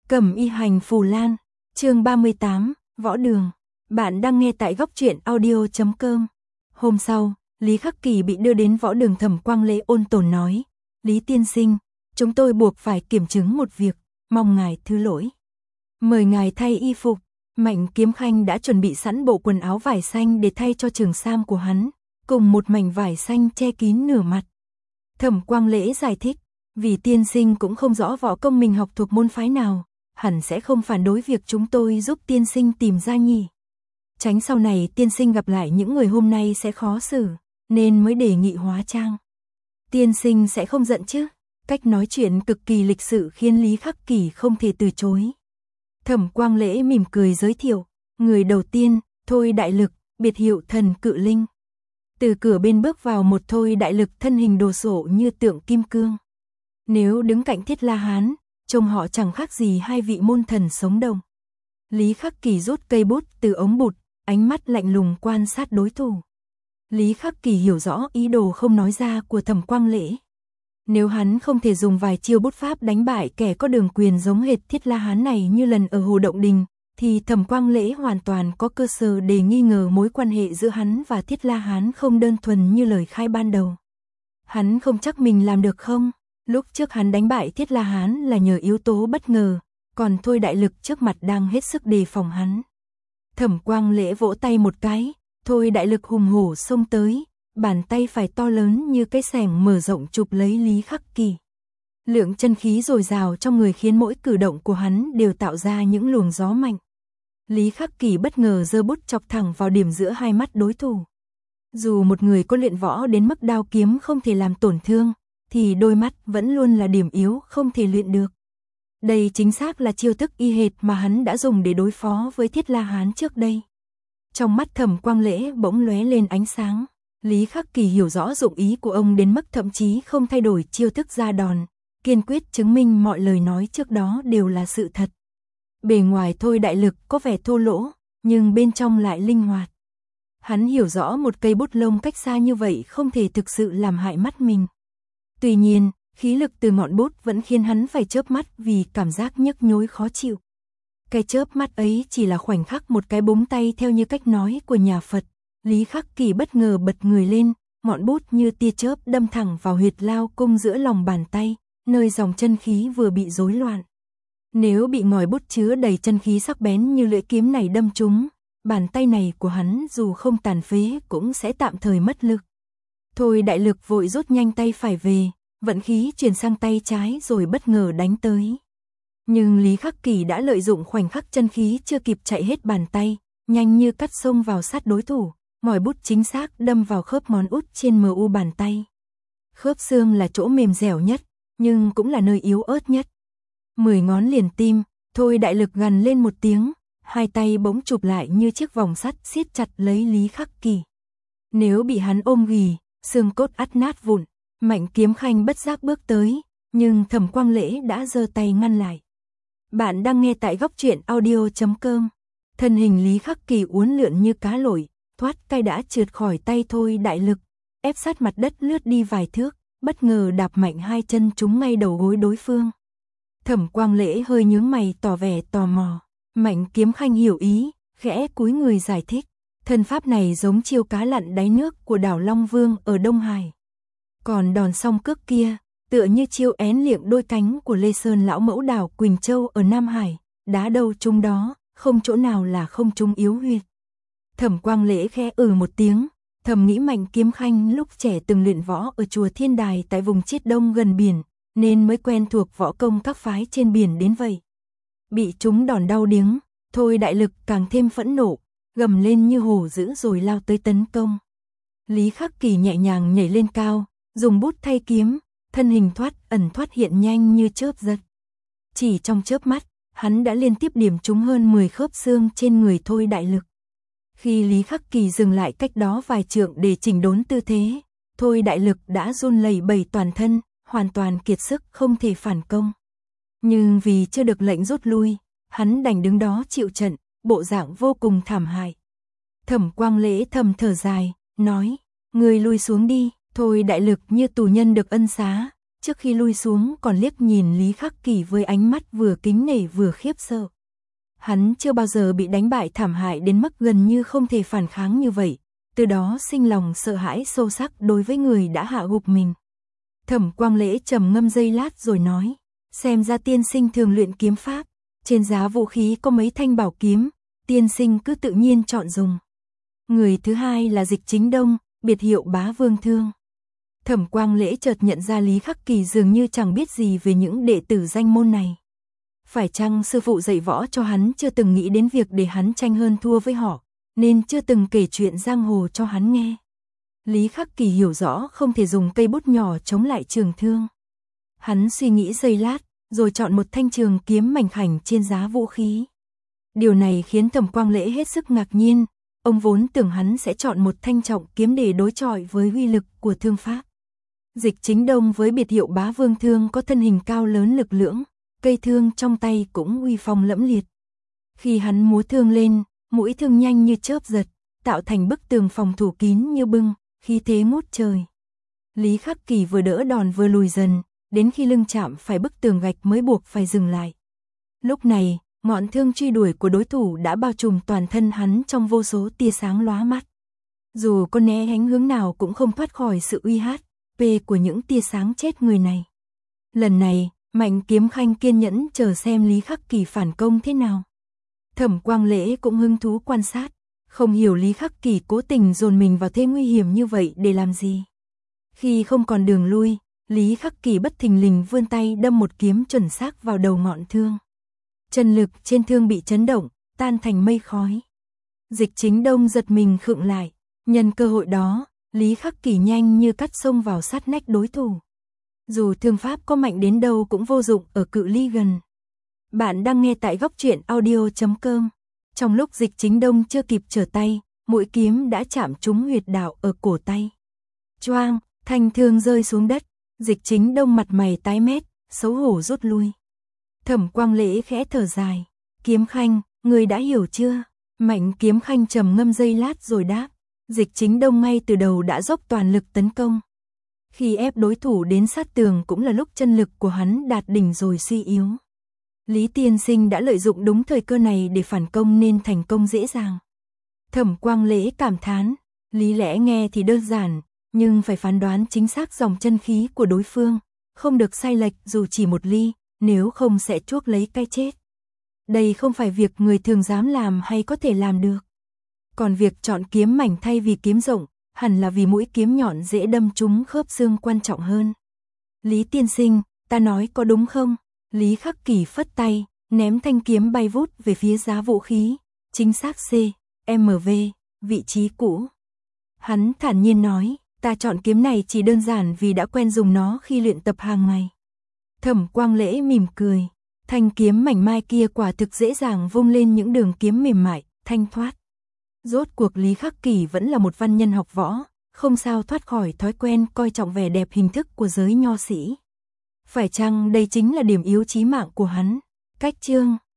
Cẩm y hành phù lan, chương 38, Võ Đường. Bạn đang nghe tại góc truyện audio.com. Hôm sau, Lý Khắc Kỳ bị đưa đến võ đường. Thẩm Quang Lễ ôn tồn nói, Lý tiên sinh, chúng tôi buộc phải kiểm chứng một việc, mong ngài thứ lỗi. Mời ngài thay y phục. Mạnh Kiếm Khanh đã chuẩn bị sẵn bộ quần áo vải xanh để thay cho trường sam của hắn, cùng một mảnh vải xanh che kín nửa mặt. Thẩm Quang Lễ giải thích, vì tiên sinh cũng không rõ võ công mình học thuộc môn phái nào, hẳn sẽ không phản đối việc chúng tôi giúp tiên sinh tìm ra nhỉ. Tránh sau này tiên sinh gặp lại những người hôm nay sẽ khó xử, nên mới đề nghị hóa trang. Tiên sinh sẽ không giận chứ? Cách nói chuyện cực kỳ lịch sự khiến Lý Khắc Kỳ không thể từ chối. Thẩm Quang Lễ mỉm cười giới thiệu, người đầu tiên, Thôi Đại Lực, biệt hiệu Thần Cự Linh. Từ cửa bên bước vào một Thôi Đại Lực thân hình đồ sộ như tượng kim cương. Nếu đứng cạnh Thiết La Hán, trông họ chẳng khác gì hai vị môn thần sống đồng. Lý Khắc Kỳ rút cây bút từ ống bút, ánh mắt lạnh lùng quan sát đối thủ. Lý Khắc Kỳ hiểu rõ ý đồ không nói ra của Thẩm Quang Lễ. Nếu hắn không thể dùng vài chiêu bút pháp đánh bại kẻ có đường quyền giống hệt Thiết La Hán này như lần ở Hồ Động Đình, thì Thẩm Quang Lễ hoàn toàn có cơ sở để nghi ngờ mối quan hệ giữa hắn và Thiết La Hán không đơn thuần như lời khai ban đầu. Hắn không chắc mình làm được không? Lúc trước hắn đánh bại Thiết La Hán là nhờ yếu tố bất ngờ, còn Thôi Đại Lực trước mặt đang hết sức đề phòng hắn. Thẩm Quang Lễ vỗ tay một cái, Thôi Đại Lực hùng hổ xông tới, bàn tay phải to lớn như cái xẻng mở rộng chụp lấy Lý Khắc Kỳ. Lượng chân khí dồi dào trong người khiến mỗi cử động của hắn đều tạo ra những luồng gió mạnh. Lý Khắc Kỳ bất ngờ giơ bút chọc thẳng vào điểm giữa hai mắt đối thủ. Dù một người có luyện võ đến mức đao kiếm không thể làm tổn thương, thì đôi mắt vẫn luôn là điểm yếu không thể luyện được. Đây chính xác là chiêu thức y hệt mà hắn đã dùng để đối phó với Thiết La Hán trước đây. Trong mắt Thẩm Quang Lễ bỗng lóe lên ánh sáng. Lý Khắc Kỳ hiểu rõ dụng ý của ông đến mức thậm chí không thay đổi chiêu thức ra đòn, kiên quyết chứng minh mọi lời nói trước đó đều là sự thật. Bề ngoài Thôi Đại Lực có vẻ thô lỗ, nhưng bên trong lại linh hoạt. Hắn hiểu rõ một cây bút lông cách xa như vậy không thể thực sự làm hại mắt mình. Tuy nhiên, khí lực từ ngọn bút vẫn khiến hắn phải chớp mắt vì cảm giác nhức nhối khó chịu. Cái chớp mắt ấy chỉ là khoảnh khắc một cái búng tay theo như cách nói của nhà Phật. Lý Khắc Kỳ bất ngờ bật người lên, ngọn bút như tia chớp đâm thẳng vào huyệt lao cung giữa lòng bàn tay, nơi dòng chân khí vừa bị rối loạn. Nếu bị ngòi bút chứa đầy chân khí sắc bén như lưỡi kiếm này đâm trúng, bàn tay này của hắn dù không tàn phế cũng sẽ tạm thời mất lực. Thôi Đại Lực vội rút nhanh tay phải về, vận khí chuyển sang tay trái rồi bất ngờ đánh tới. Nhưng Lý Khắc Kỳ đã lợi dụng khoảnh khắc chân khí chưa kịp chạy hết bàn tay, nhanh như cắt xông vào sát đối thủ, ngòi bút chính xác đâm vào khớp ngón út trên mu bàn tay. Khớp xương là chỗ mềm dẻo nhất, nhưng cũng là nơi yếu ớt nhất. 10 ngón liền tim, Thôi Đại Lực gằn lên một tiếng, hai tay bỗng chụp lại như chiếc vòng sắt siết chặt lấy Lý Khắc Kỳ. Nếu bị hắn ôm ghì, xương cốt ắt nát vụn. Mạnh Kiếm Khanh bất giác bước tới, nhưng Thẩm Quang Lễ đã giơ tay ngăn lại. Bạn đang nghe tại góc truyện audio.com. Thân hình Lý Khắc Kỳ uốn lượn như cá lội, thoát cái đã trượt khỏi tay Thôi Đại Lực, ép sát mặt đất lướt đi vài thước, bất ngờ đạp mạnh hai chân trúng ngay đầu gối đối phương. Thẩm Quang Lễ hơi nhướng mày tỏ vẻ tò mò. Mạnh Kiếm Khanh hiểu ý, khẽ cúi người giải thích. Thân pháp này giống chiêu cá lặn đáy nước của đảo Long Vương ở Đông Hải. Còn đòn song cước kia, tựa như chiêu én liệng đôi cánh của Lê Sơn lão mẫu đảo Quỳnh Châu ở Nam Hải, đá đâu trúng đó, không chỗ nào là không trúng yếu huyệt. Thẩm Quang Lễ khẽ một tiếng, thầm nghĩ Mạnh Kiếm Khanh lúc trẻ từng luyện võ ở chùa Thiên Đài tại vùng Chiết Đông gần biển, nên mới quen thuộc võ công các phái trên biển đến vậy. Bị trúng đòn đau điếng, Thôi Đại Lực càng thêm phẫn nộ, gầm lên như hổ dữ rồi lao tới tấn công. Lý Khắc Kỳ nhẹ nhàng nhảy lên cao, dùng bút thay kiếm, thân hình thoát ẩn thoát hiện nhanh như chớp giật. Chỉ trong chớp mắt, hắn đã liên tiếp điểm trúng hơn 10 khớp xương trên người Thôi Đại Lực. Khi Lý Khắc Kỳ dừng lại cách đó vài trượng để chỉnh đốn tư thế, Thôi Đại Lực đã run lẩy bẩy toàn thân, hoàn toàn kiệt sức không thể phản công. Nhưng vì chưa được lệnh rút lui, hắn đành đứng đó chịu trận, bộ dạng vô cùng thảm hại. Thẩm Quang Lễ thầm thở dài, nói, người lui xuống đi. Thôi Đại Lực như tù nhân được ân xá, trước khi lui xuống còn liếc nhìn Lý Khắc Kỳ với ánh mắt vừa kính nể vừa khiếp sợ. Hắn chưa bao giờ bị đánh bại thảm hại đến mức gần như không thể phản kháng như vậy, từ đó sinh lòng sợ hãi sâu sắc đối với người đã hạ gục mình. Thẩm Quang Lễ trầm ngâm giây lát rồi nói, xem ra tiên sinh thường luyện kiếm pháp, trên giá vũ khí có mấy thanh bảo kiếm, tiên sinh cứ tự nhiên chọn dùng. Người thứ hai là Dịch Chính Đông, biệt hiệu Bá Vương Thương. Thẩm Quang Lễ chợt nhận ra Lý Khắc Kỳ dường như chẳng biết gì về những đệ tử danh môn này. Phải chăng sư phụ dạy võ cho hắn chưa từng nghĩ đến việc để hắn tranh hơn thua với họ, nên chưa từng kể chuyện giang hồ cho hắn nghe. Lý Khắc Kỳ hiểu rõ không thể dùng cây bút nhỏ chống lại trường thương. Hắn suy nghĩ giây lát, rồi chọn một thanh trường kiếm mảnh khảnh trên giá vũ khí. Điều này khiến Thẩm Quang Lễ hết sức ngạc nhiên, ông vốn tưởng hắn sẽ chọn một thanh trọng kiếm để đối chọi với uy lực của thương pháp. Dịch Chính Đông với biệt hiệu Bá Vương Thương có thân hình cao lớn lực lưỡng, cây thương trong tay cũng uy phong lẫm liệt. Khi hắn múa thương lên, mũi thương nhanh như chớp giật, tạo thành bức tường phòng thủ kín như bưng, khí thế ngút trời. Lý Khắc Kỳ vừa đỡ đòn vừa lùi dần, đến khi lưng chạm phải bức tường gạch mới buộc phải dừng lại. Lúc này, ngọn thương truy đuổi của đối thủ đã bao trùm toàn thân hắn trong vô số tia sáng lóa mắt. Dù có né tránh hướng nào cũng không thoát khỏi sự uy hát của những tia sáng chết người này. Lần này, Mạnh Kiếm Khanh kiên nhẫn chờ xem Lý Khắc Kỳ phản công thế nào. Thẩm Quang Lễ cũng hứng thú quan sát, không hiểu Lý Khắc Kỳ cố tình dồn mình vào thế nguy hiểm như vậy để làm gì. Khi không còn đường lui, Lý Khắc Kỳ bất thình lình vươn tay đâm một kiếm chuẩn xác vào đầu ngọn thương. Chân lực trên thương bị chấn động, tan thành mây khói. Dịch Chính Đông giật mình khựng lại, nhân cơ hội đó, Lý Khắc Kỳ nhanh như cắt xông vào sát nách đối thủ. Dù thương pháp có mạnh đến đâu cũng vô dụng ở cự ly gần. Bạn đang nghe tại góc truyện audio.com. Trong lúc Dịch Chính Đông chưa kịp trở tay, mũi kiếm đã chạm trúng huyệt đạo ở cổ tay. Choang, thanh thương rơi xuống đất, Dịch Chính Đông mặt mày tái mét, xấu hổ rút lui. Thẩm Quang Lễ khẽ thở dài, Kiếm Khanh, người đã hiểu chưa? Mạnh Kiếm Khanh trầm ngâm giây lát rồi đáp, Dịch Chính Đông ngay từ đầu đã dốc toàn lực tấn công. Khi ép đối thủ đến sát tường cũng là lúc chân lực của hắn đạt đỉnh rồi suy yếu. Lý tiên sinh đã lợi dụng đúng thời cơ này để phản công nên thành công dễ dàng. Thẩm Quang Lễ cảm thán, lý lẽ nghe thì đơn giản, nhưng phải phán đoán chính xác dòng chân khí của đối phương, không được sai lệch dù chỉ một ly, nếu không sẽ chuốc lấy cái chết. Đây không phải việc người thường dám làm hay có thể làm được. Còn việc chọn kiếm mảnh thay vì kiếm rộng, hẳn là vì mũi kiếm nhọn dễ đâm trúng khớp xương quan trọng hơn. Lý tiên sinh, ta nói có đúng không? Lý Khắc Kỳ phất tay, ném thanh kiếm bay vút về phía giá vũ khí, chính xác CMV, vị trí cũ. Hắn thản nhiên nói, ta chọn kiếm này chỉ đơn giản vì đã quen dùng nó khi luyện tập hàng ngày. Thẩm Quang Lễ mỉm cười, thanh kiếm mảnh mai kia quả thực dễ dàng vung lên những đường kiếm mềm mại, thanh thoát. Rốt cuộc Lý Khắc Kỳ vẫn là một văn nhân học võ, không sao thoát khỏi thói quen coi trọng vẻ đẹp hình thức của giới nho sĩ. Phải chăng đây chính là điểm yếu chí mạng của hắn? Cách chương